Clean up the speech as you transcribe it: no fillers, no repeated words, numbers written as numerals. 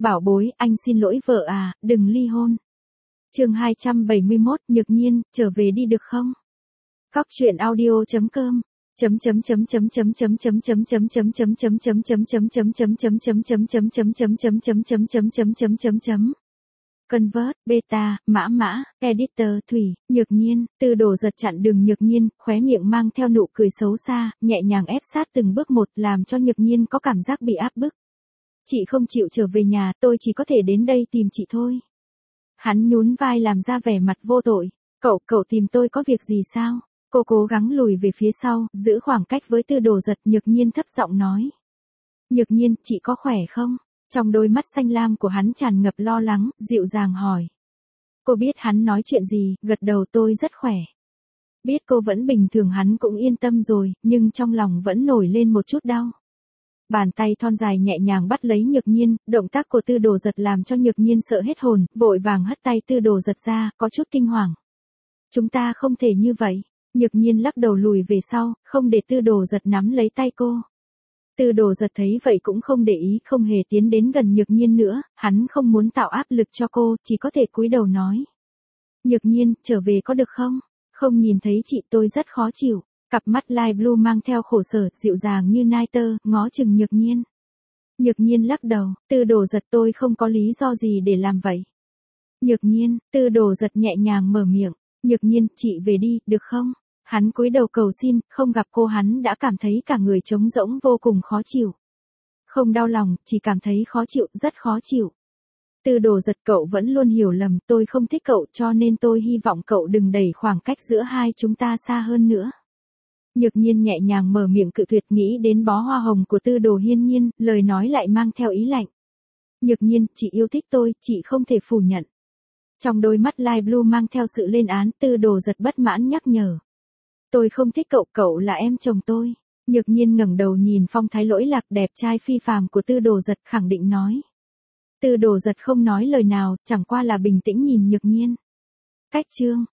Bảo bối, anh xin lỗi vợ à, đừng ly hôn. Chương 271, Nhược Nhiên, trở về đi được không? Cóc truyện audio.com Convert, beta, mã, editor, Thủy, Nhược Nhiên, Tư Đồ giật chặn đường Nhược Nhiên, khóe miệng mang theo nụ cười xấu xa, nhẹ nhàng ép sát từng bước một làm cho Nhược Nhiên có cảm giác bị áp bức. Chị không chịu trở về nhà, tôi chỉ có thể đến đây tìm chị thôi. Hắn nhún vai làm ra vẻ mặt vô tội. Cậu tìm tôi có việc gì sao? Cô cố gắng lùi về phía sau, giữ khoảng cách với Tư Đồ giật. Nhược Nhiên thấp giọng nói. Nhược Nhiên, chị có khỏe không? Trong đôi mắt xanh lam của hắn tràn ngập lo lắng, dịu dàng hỏi. Cô biết hắn nói chuyện gì, gật đầu tôi rất khỏe. Biết cô vẫn bình thường hắn cũng yên tâm rồi, nhưng trong lòng vẫn nổi lên một chút đau. Bàn tay thon dài nhẹ nhàng bắt lấy Nhược Nhiên, động tác của Tư Đồ giật làm cho Nhược Nhiên sợ hết hồn, vội vàng hất tay Tư Đồ giật ra, có chút kinh hoàng. Chúng ta không thể như vậy. Nhược Nhiên lắc đầu lùi về sau, không để Tư Đồ giật nắm lấy tay cô. Tư Đồ giật thấy vậy cũng không để ý, không hề tiến đến gần Nhược Nhiên nữa, hắn không muốn tạo áp lực cho cô, chỉ có thể cúi đầu nói. Nhược Nhiên, trở về có được không? Không nhìn thấy chị tôi rất khó chịu. Cặp mắt light blue mang theo khổ sở, dịu dàng như nai tơ, ngó chừng Nhược Nhiên. Nhược Nhiên lắc đầu, Tư Đồ giật tôi không có lý do gì để làm vậy. Nhược Nhiên, Tư Đồ giật nhẹ nhàng mở miệng. Nhược Nhiên, chị về đi, được không? Hắn cúi đầu cầu xin, không gặp cô hắn đã cảm thấy cả người trống rỗng vô cùng khó chịu. Không đau lòng, chỉ cảm thấy khó chịu, rất khó chịu. Tư Đồ giật cậu vẫn luôn hiểu lầm, tôi không thích cậu cho nên tôi hy vọng cậu đừng đẩy khoảng cách giữa hai chúng ta xa hơn nữa. Nhược Nhiên nhẹ nhàng mở miệng cự tuyệt, nghĩ đến bó hoa hồng của Tư Đồ Hiên Nhiên, lời nói lại mang theo ý lạnh. Nhược Nhiên, chị yêu thích tôi, chị không thể phủ nhận. Trong đôi mắt light blue mang theo sự lên án, Tư Đồ giật bất mãn nhắc nhở. Tôi không thích cậu là em chồng tôi. Nhược Nhiên ngẩng đầu nhìn phong thái lỗi lạc đẹp trai phi phàm của Tư Đồ giật, khẳng định nói. Tư Đồ giật không nói lời nào, chẳng qua là bình tĩnh nhìn Nhược Nhiên. Cách chương